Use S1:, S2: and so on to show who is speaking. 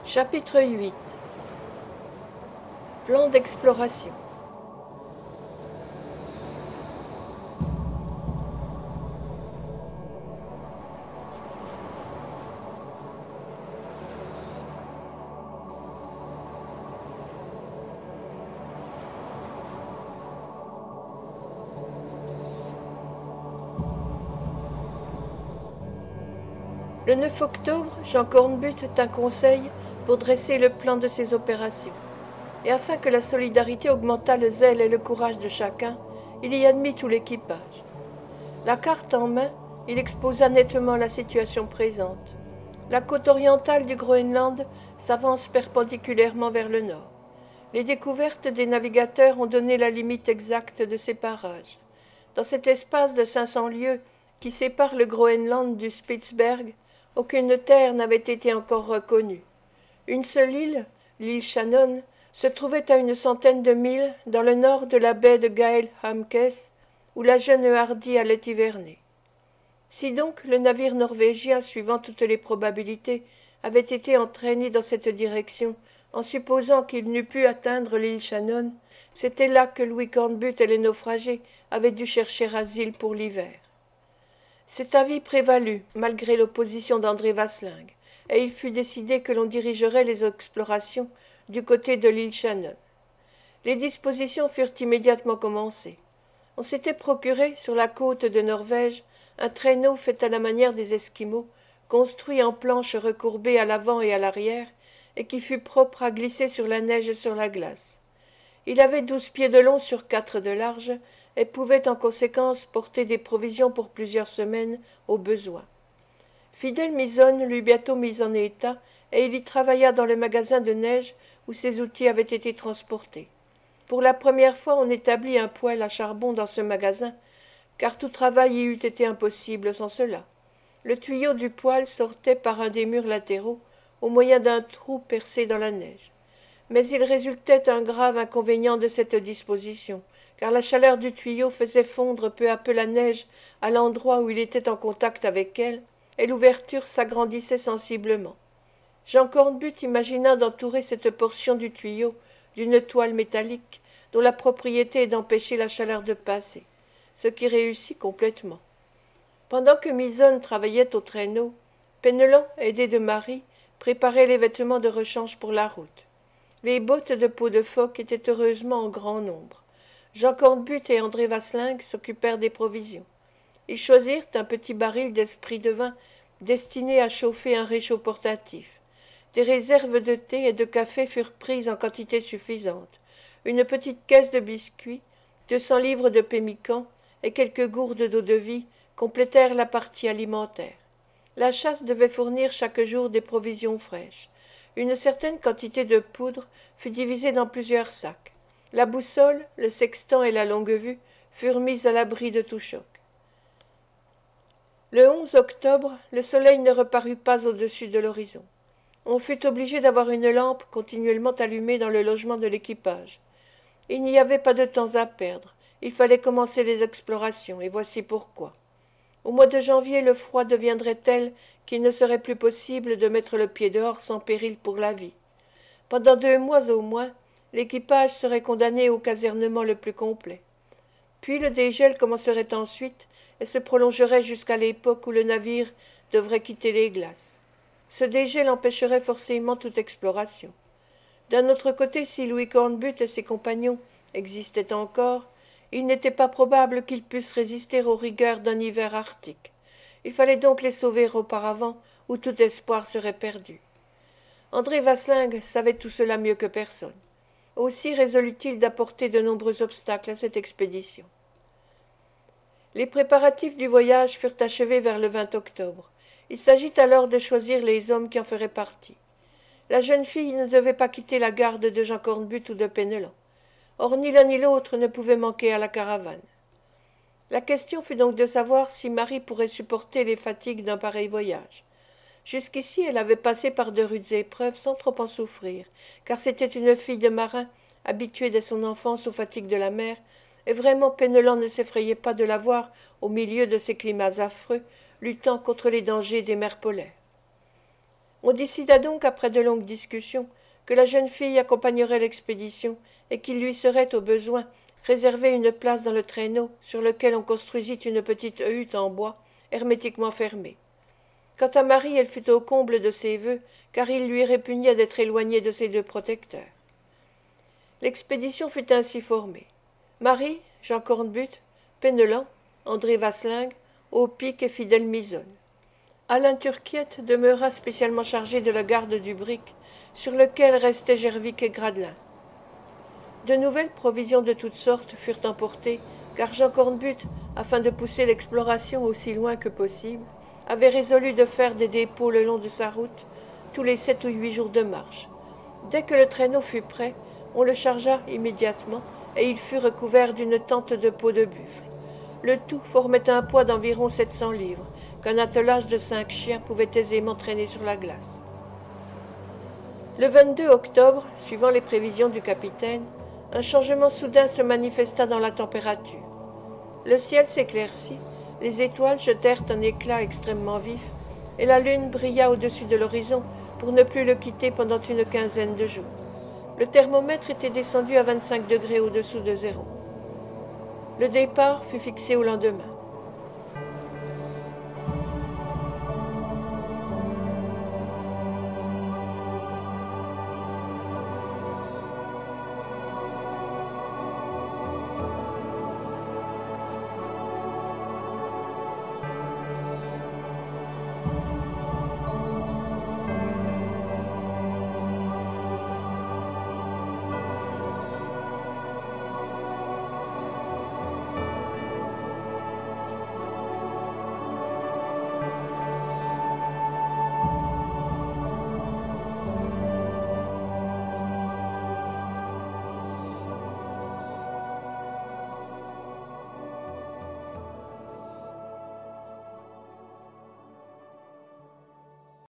S1: Chapitre 8. Plan d'exploration. Le 9 octobre, Jean Cornbutte tint conseil pour dresser le plan de ses opérations. Et afin que la solidarité augmentât le zèle et le courage de chacun, il y admit tout l'équipage. La carte en main, il exposa nettement la situation présente. La côte orientale du Groenland s'avance perpendiculairement vers le nord. Les découvertes des navigateurs ont donné la limite exacte de ces parages. Dans cet espace de 500 lieues qui sépare le Groenland du Spitzberg, aucune terre n'avait été encore reconnue. Une seule île, l'île Shannon, se trouvait à une centaine de milles dans le nord de la baie de Gael Hamkes, où la jeune Hardy allait hiverner. Si donc le navire norvégien, suivant toutes les probabilités, avait été entraîné dans cette direction, en supposant qu'il n'eût pu atteindre l'île Shannon, c'était là que Louis Cornbutte et les naufragés avaient dû chercher asile pour l'hiver. Cet avis prévalut, malgré l'opposition d'André Vasling, et il fut décidé que l'on dirigerait les explorations du côté de l'île Shannon. Les dispositions furent immédiatement commencées. On s'était procuré, sur la côte de Norvège, un traîneau fait à la manière des Esquimaux, construit en planches recourbées à l'avant et à l'arrière, et qui fut propre à glisser sur la neige et sur la glace. Il avait 12 pieds de long sur 4 de large, et pouvait en conséquence porter des provisions pour plusieurs semaines au besoin. Fidèle Misonne l'eut bientôt mis en état, et il y travailla dans le magasin de neige où ses outils avaient été transportés. Pour la première fois on établit un poêle à charbon dans ce magasin, car tout travail y eût été impossible sans cela. Le tuyau du poêle sortait par un des murs latéraux, au moyen d'un trou percé dans la neige. Mais il résultait un grave inconvénient de cette disposition, car la chaleur du tuyau faisait fondre peu à peu la neige à l'endroit où il était en contact avec elle, et l'ouverture s'agrandissait sensiblement. Jean Cornbutte imagina d'entourer cette portion du tuyau d'une toile métallique dont la propriété est d'empêcher la chaleur de passer, ce qui réussit complètement. Pendant que Misonne travaillait au traîneau, Penellan, aidé de Marie, préparait les vêtements de rechange pour la route. Les bottes de peau de phoque étaient heureusement en grand nombre. Jean Cornbutte et André Vasling s'occupèrent des provisions. Ils choisirent un petit baril d'esprit de vin destiné à chauffer un réchaud portatif. Des réserves de thé et de café furent prises en quantité suffisante. Une petite caisse de biscuits, 200 livres de pemmican et quelques gourdes d'eau-de-vie complétèrent la partie alimentaire. La chasse devait fournir chaque jour des provisions fraîches. Une certaine quantité de poudre fut divisée dans plusieurs sacs. La boussole, le sextant et la longue-vue furent mis à l'abri de tout choc. Le 11 octobre, le soleil ne reparut pas au-dessus de l'horizon. On fut obligé d'avoir une lampe continuellement allumée dans le logement de l'équipage. Il n'y avait pas de temps à perdre, il fallait commencer les explorations, et voici pourquoi. Au mois de janvier, le froid deviendrait tel qu'il ne serait plus possible de mettre le pied dehors sans péril pour la vie. Pendant 2 mois au moins, l'équipage serait condamné au casernement le plus complet. Puis le dégel commencerait ensuite et se prolongerait jusqu'à l'époque où le navire devrait quitter les glaces. Ce dégel empêcherait forcément toute exploration. D'un autre côté, si Louis Cornbutte et ses compagnons existaient encore, il n'était pas probable qu'ils pussent résister aux rigueurs d'un hiver arctique. Il fallait donc les sauver auparavant, ou tout espoir serait perdu. André Vasling savait tout cela mieux que personne. Aussi résolut-il d'apporter de nombreux obstacles à cette expédition. Les préparatifs du voyage furent achevés vers le 20 octobre. Il s'agit alors de choisir les hommes qui en feraient partie. La jeune fille ne devait pas quitter la garde de Jean Cornbutte ou de Penellan. Or ni l'un ni l'autre ne pouvait manquer à la caravane. La question fut donc de savoir si Marie pourrait supporter les fatigues d'un pareil voyage. Jusqu'ici elle avait passé par de rudes épreuves sans trop en souffrir, car c'était une fille de marin, habituée dès son enfance aux fatigues de la mer, et vraiment Penellan ne s'effrayait pas de la voir au milieu de ces climats affreux, luttant contre les dangers des mers polaires. On décida donc, après de longues discussions, que la jeune fille accompagnerait l'expédition et qu'il lui serait, au besoin, réservé une place dans le traîneau sur lequel on construisit une petite hutte en bois, hermétiquement fermée. Quant à Marie, elle fut au comble de ses vœux, car il lui répugnait d'être éloignée de ses deux protecteurs. L'expédition fut ainsi formée. Marie, Jean Cornbutte, Penellan, André Vasling, Aupic et Fidèle Misonne. Alain Turquiette demeura spécialement chargé de la garde du brick, sur lequel restaient Gervic et Gradelin. De nouvelles provisions de toutes sortes furent emportées, car Jean Cornbutte, afin de pousser l'exploration aussi loin que possible, avait résolu de faire des dépôts le long de sa route tous les 7 ou 8 jours de marche. Dès que le traîneau fut prêt, on le chargea immédiatement, et il fut recouvert d'une tente de peau de buffle. Le tout formait un poids d'environ 700 livres, qu'un attelage de 5 chiens pouvait aisément traîner sur la glace. Le 22 octobre, suivant les prévisions du capitaine, un changement soudain se manifesta dans la température. Le ciel s'éclaircit, les étoiles jetèrent un éclat extrêmement vif, et la lune brilla au-dessus de l'horizon pour ne plus le quitter pendant une quinzaine de jours. Le thermomètre était descendu à 25 degrés au-dessous de zéro. Le départ fut fixé au lendemain.